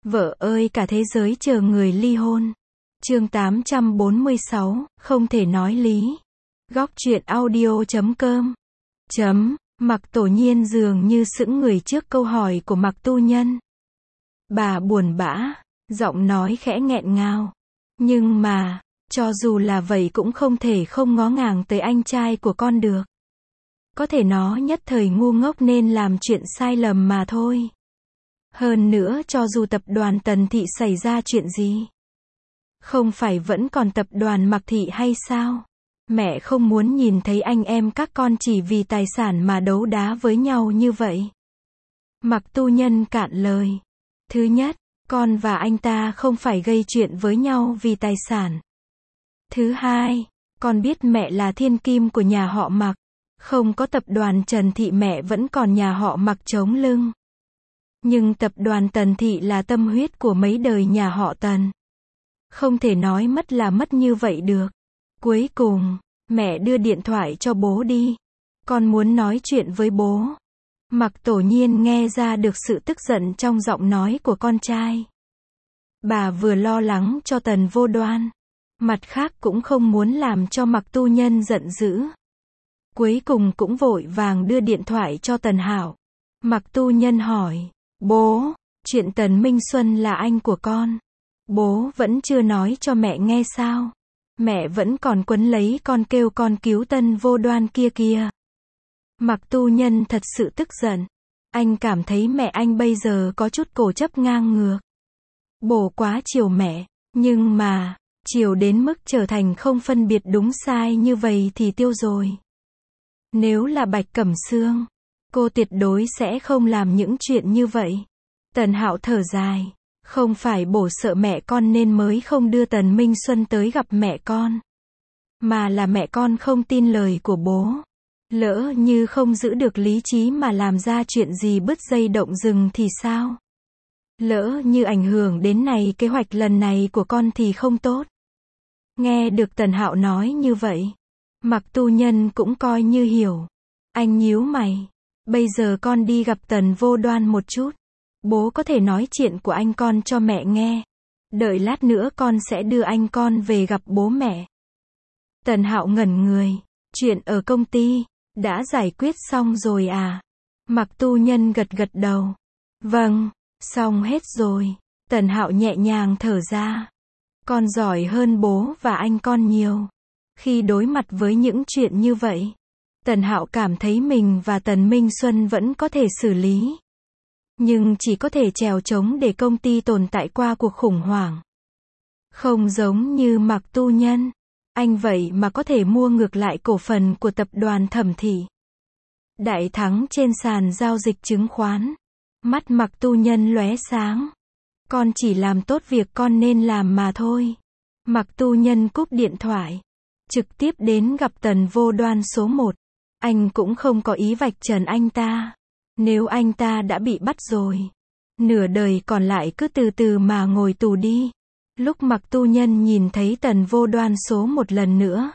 Vợ ơi cả thế giới chờ người ly hôn. Chương 846, không thể nói lý. Góc truyện audio.com. Mạc Tổ Nhiên dường như sững người trước câu hỏi của Mạc Tu Nhân. Bà buồn bã, giọng nói khẽ nghẹn ngào. Nhưng mà, cho dù là vậy cũng không thể không ngó ngàng tới anh trai của con được. Có thể nó nhất thời ngu ngốc nên làm chuyện sai lầm mà thôi. Hơn nữa cho dù tập đoàn Tần Thị xảy ra chuyện gì, không phải vẫn còn tập đoàn Mạc Thị hay sao? Mẹ không muốn nhìn thấy anh em các con chỉ vì tài sản mà đấu đá với nhau như vậy. Mạc Tu Nhân cạn lời. Thứ nhất, con và anh ta không phải gây chuyện với nhau vì tài sản. Thứ hai, con biết mẹ là thiên kim của nhà họ Mạc. Không có tập đoàn Trần Thị mẹ vẫn còn nhà họ Mạc chống lưng. Nhưng tập đoàn Tần Thị là tâm huyết của mấy đời nhà họ Tần. Không thể nói mất là mất như vậy được. Cuối cùng, mẹ đưa điện thoại cho bố đi. Con muốn nói chuyện với bố. Mạc Tổ Nhiên nghe ra được sự tức giận trong giọng nói của con trai. Bà vừa lo lắng cho Tần Vô Đoan, mặt khác cũng không muốn làm cho Mạc Tu Nhân giận dữ. Cuối cùng cũng vội vàng đưa điện thoại cho Tần Hạo. Mạc Tu Nhân hỏi, bố, chuyện Tần Minh Xuân là anh của con. Bố vẫn chưa nói cho mẹ nghe sao? Mẹ vẫn còn quấn lấy con kêu con cứu Tần Vô Đoan kia kìa. Mạc Tu Nhân thật sự tức giận. Anh cảm thấy mẹ anh bây giờ có chút cố chấp ngang ngược. Bố quá chiều mẹ, nhưng mà, chiều đến mức trở thành không phân biệt đúng sai như vậy thì tiêu rồi. Nếu là Bạch Cẩm Sương, cô tuyệt đối sẽ không làm những chuyện như vậy. Tần Hạo thở dài. Không phải bố sợ mẹ con nên mới không đưa Tần Minh Xuân tới gặp mẹ con. Mà là mẹ con không tin lời của bố. Lỡ như không giữ được lý trí mà làm ra chuyện gì bứt dây động rừng thì sao? Lỡ như ảnh hưởng đến này kế hoạch lần này của con thì không tốt. Nghe được Tần Hạo nói như vậy, Mạc Tu Nhân cũng coi như hiểu. Anh nhíu mày. Bây giờ con đi gặp Tần Vô Đoan một chút. Bố có thể nói chuyện của anh con cho mẹ nghe. Đợi lát nữa con sẽ đưa anh con về gặp bố mẹ. Tần Hạo ngẩn người. Chuyện ở công ty, đã giải quyết xong rồi à? Mạc Tu Nhân gật gật đầu. Vâng, xong hết rồi. Tần Hạo nhẹ nhàng thở ra. Con giỏi hơn bố và anh con nhiều. Khi đối mặt với những chuyện như vậy, Tần Hạo cảm thấy mình và Tần Minh Xuân vẫn có thể xử lý. Nhưng chỉ có thể trèo trống để công ty tồn tại qua cuộc khủng hoảng. Không giống như Mạc Tu Nhân. Anh vậy mà có thể mua ngược lại cổ phần của tập đoàn Thẩm Thị. Đại thắng trên sàn giao dịch chứng khoán. Mắt Mạc Tu Nhân lóe sáng. Con chỉ làm tốt việc con nên làm mà thôi. Mạc Tu Nhân cúp điện thoại. Trực tiếp đến gặp Tần Vô Đoan số 1. Anh cũng không có ý vạch trần anh ta. Nếu anh ta đã bị bắt rồi, nửa đời còn lại cứ từ từ mà ngồi tù đi. Lúc Mạc Tu Nhân nhìn thấy Tần Vô Đoan số 1 lần nữa,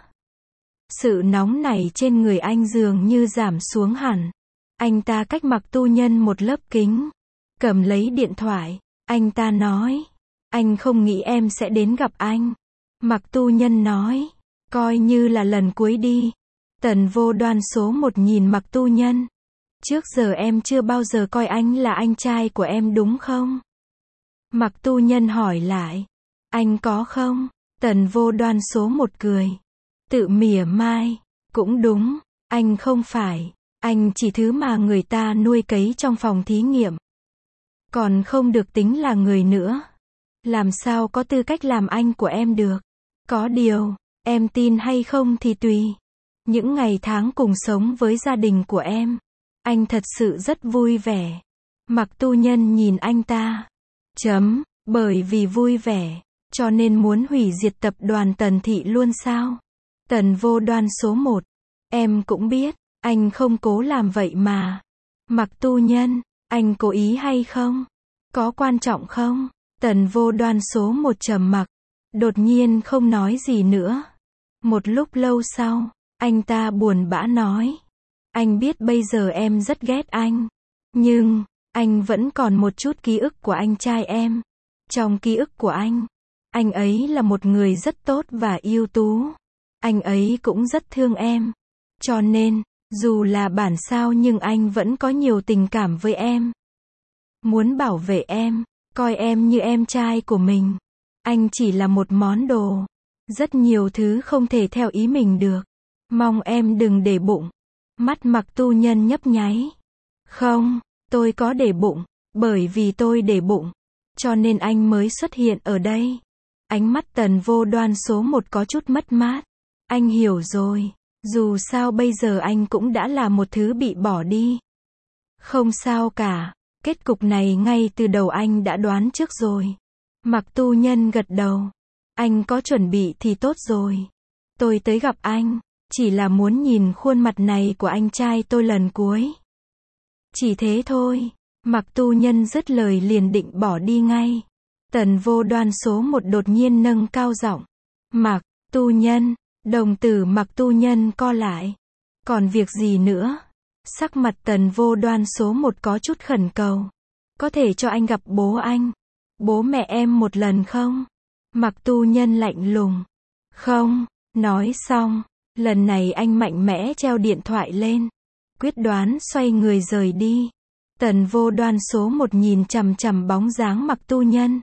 sự nóng nảy trên người anh dường như giảm xuống hẳn. Anh ta cách Mạc Tu Nhân một lớp kính, cầm lấy điện thoại. Anh ta nói, anh không nghĩ em sẽ đến gặp anh. Mạc Tu Nhân nói, coi như là lần cuối đi. Tần Vô Đoan số 1 nhìn Mạc Tu Nhân. Trước giờ em chưa bao giờ coi anh là anh trai của em đúng không? Mạc Tu Nhân hỏi lại. Anh có không? Tần Vô Đoan số 1 cười. Tự mỉa mai. Cũng đúng, anh không phải. Anh chỉ thứ mà người ta nuôi cấy trong phòng thí nghiệm. Còn không được tính là người nữa. Làm sao có tư cách làm anh của em được? Có điều, em tin hay không thì tùy. Những ngày tháng cùng sống với gia đình của em, anh thật sự rất vui vẻ. Mạc Tu Nhân nhìn anh ta. Bởi vì vui vẻ, cho nên muốn hủy diệt tập đoàn Tần Thị luôn sao? Tần Vô Đoan số 1. Em cũng biết, anh không cố làm vậy mà. Mạc Tu Nhân, anh cố ý hay không? Có quan trọng không? Tần Vô Đoan số 1 trầm mặc. Đột nhiên không nói gì nữa. Một lúc lâu sau, anh ta buồn bã nói. Anh biết bây giờ em rất ghét anh. Nhưng, anh vẫn còn một chút ký ức của anh trai em. Trong ký ức của anh ấy là một người rất tốt và ưu tú. Anh ấy cũng rất thương em. Cho nên, dù là bản sao nhưng anh vẫn có nhiều tình cảm với em. Muốn bảo vệ em, coi em như em trai của mình. Anh chỉ là một món đồ. Rất nhiều thứ không thể theo ý mình được. Mong em đừng để bụng. Mắt Mặc Tu Nhân nhấp nháy. Không, tôi có để bụng. Bởi vì tôi để bụng, cho nên anh mới xuất hiện ở đây. Ánh mắt Tần Vô Đoan số 1 có chút mất mát. Anh hiểu rồi. Dù sao bây giờ anh cũng đã là một thứ bị bỏ đi. Không sao cả. Kết cục này ngay từ đầu anh đã đoán trước rồi. Mặc Tu Nhân gật đầu. Anh có chuẩn bị thì tốt rồi. Tôi tới gặp anh, chỉ là muốn nhìn khuôn mặt này của anh trai tôi lần cuối. Chỉ thế thôi. Mặc Tu Nhân dứt lời liền định bỏ đi ngay. Tần Vô Đoan số 1 đột nhiên nâng cao giọng. Mặc Tu Nhân. Đồng tử Mặc Tu Nhân co lại. Còn việc gì nữa? Sắc mặt Tần Vô Đoan số 1 có chút khẩn cầu. Có thể cho anh gặp bố anh, bố mẹ em một lần không? Mặc Tu Nhân lạnh lùng. Không. Nói xong, lần này anh mạnh mẽ treo điện thoại lên. Quyết đoán xoay người rời đi. Tần Vô Đoan số 1 nhìn chằm chằm bóng dáng Mặc Tu Nhân.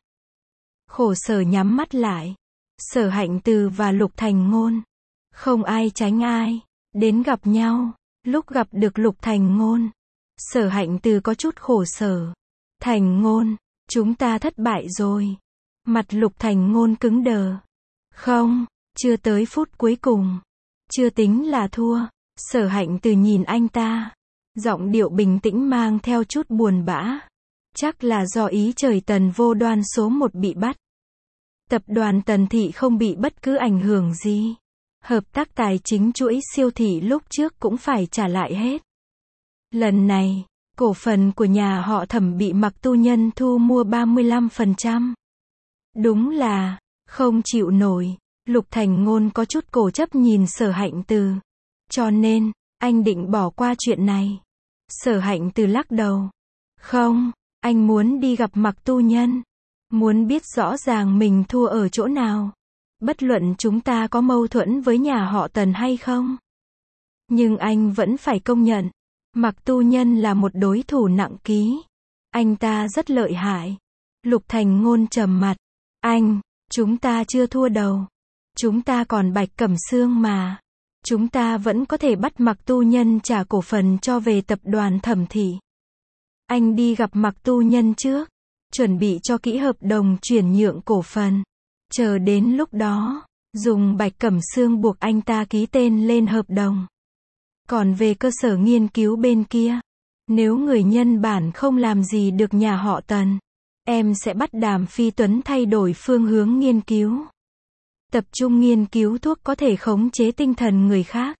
Khổ sở nhắm mắt lại. Sở Hạnh Từ và Lục Thành Ngôn. Không ai tránh ai. Đến gặp nhau. Lúc gặp được Lục Thành Ngôn, Sở Hạnh Từ có chút khổ sở. Thành Ngôn, chúng ta thất bại rồi. Mặt Lục Thành Ngôn cứng đờ. Không, chưa tới phút cuối cùng. Chưa tính là thua. Sở Hạnh Từ nhìn anh ta. Giọng điệu bình tĩnh mang theo chút buồn bã. Chắc là do ý trời Tần Vô Đoan số 1 bị bắt. Tập đoàn Tần Thị không bị bất cứ ảnh hưởng gì. Hợp tác tài chính chuỗi siêu thị lúc trước cũng phải trả lại hết. Lần này, cổ phần của nhà họ Thẩm bị Mặc Tu Nhân thu mua 35%. Đúng là không chịu nổi. Lục Thành Ngôn có chút cố chấp nhìn Sở Hạnh Từ. Cho nên, anh định bỏ qua chuyện này. Sở Hạnh Từ lắc đầu. Không, anh muốn đi gặp Mặc Tu Nhân. Muốn biết rõ ràng mình thua ở chỗ nào. Bất luận chúng ta có mâu thuẫn với nhà họ Tần hay không. Nhưng anh vẫn phải công nhận. Mặc Tu Nhân là một đối thủ nặng ký. Anh ta rất lợi hại. Lục Thành Ngôn trầm mặt. Anh, chúng ta chưa thua đầu. Chúng ta còn Bạch Cẩm Sương mà. Chúng ta vẫn có thể bắt Mặc Tu Nhân trả cổ phần cho về tập đoàn Thẩm Thị. Anh đi gặp Mặc Tu Nhân trước. Chuẩn bị cho kỹ hợp đồng chuyển nhượng cổ phần. Chờ đến lúc đó, dùng Bạch Cẩm Sương buộc anh ta ký tên lên hợp đồng. Còn về cơ sở nghiên cứu bên kia, nếu người nhân bản không làm gì được nhà họ Tần, em sẽ bắt Đàm Phi Tuấn thay đổi phương hướng nghiên cứu. Tập trung nghiên cứu thuốc có thể khống chế tinh thần người khác.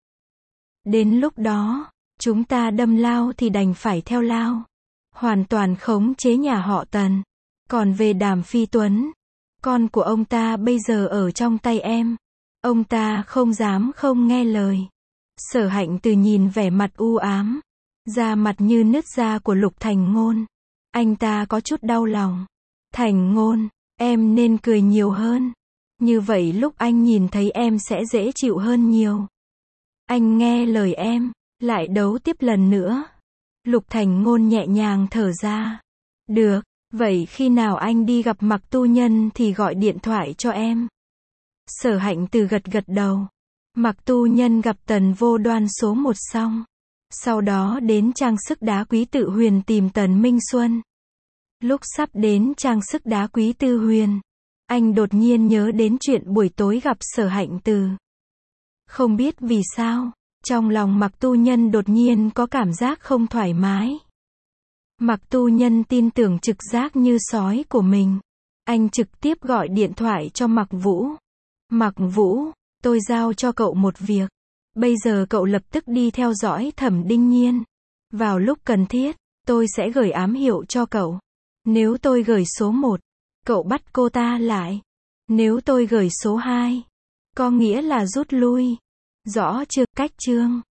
Đến lúc đó, chúng ta đâm lao thì đành phải theo lao. Hoàn toàn khống chế nhà họ Tần. Còn về Đàm Phi Tuấn, con của ông ta bây giờ ở trong tay em. Ông ta không dám không nghe lời. Sở Hạnh Từ nhìn vẻ mặt u ám, da mặt như nứt da của Lục Thành Ngôn. Anh ta có chút đau lòng. Thành Ngôn, em nên cười nhiều hơn. Như vậy lúc anh nhìn thấy em sẽ dễ chịu hơn nhiều. Anh nghe lời em, lại đấu tiếp lần nữa. Lục Thành Ngôn nhẹ nhàng thở ra. Được, vậy khi nào anh đi gặp Mặc Tu Nhân thì gọi điện thoại cho em. Sở Hạnh Từ gật gật đầu. Mặc Tu Nhân gặp Tần Vô Đoan số 1 xong. Sau đó đến trang sức đá quý Tự Huyền tìm Tần Minh Xuân. Lúc sắp đến trang sức đá quý Tư Huyền, anh đột nhiên nhớ đến chuyện buổi tối gặp Sở Hạnh Từ. Không biết vì sao, trong lòng Mặc Tu Nhân đột nhiên có cảm giác không thoải mái. Mặc Tu Nhân tin tưởng trực giác như sói của mình. Anh trực tiếp gọi điện thoại cho Mặc Vũ. Mặc Vũ, tôi giao cho cậu một việc. Bây giờ cậu lập tức đi theo dõi Thẩm Đinh Nhiên. Vào lúc cần thiết, tôi sẽ gửi ám hiệu cho cậu. Nếu tôi gửi số 1, cậu bắt cô ta lại. Nếu tôi gửi số 2, có nghĩa là rút lui. Rõ chưa? Cách chương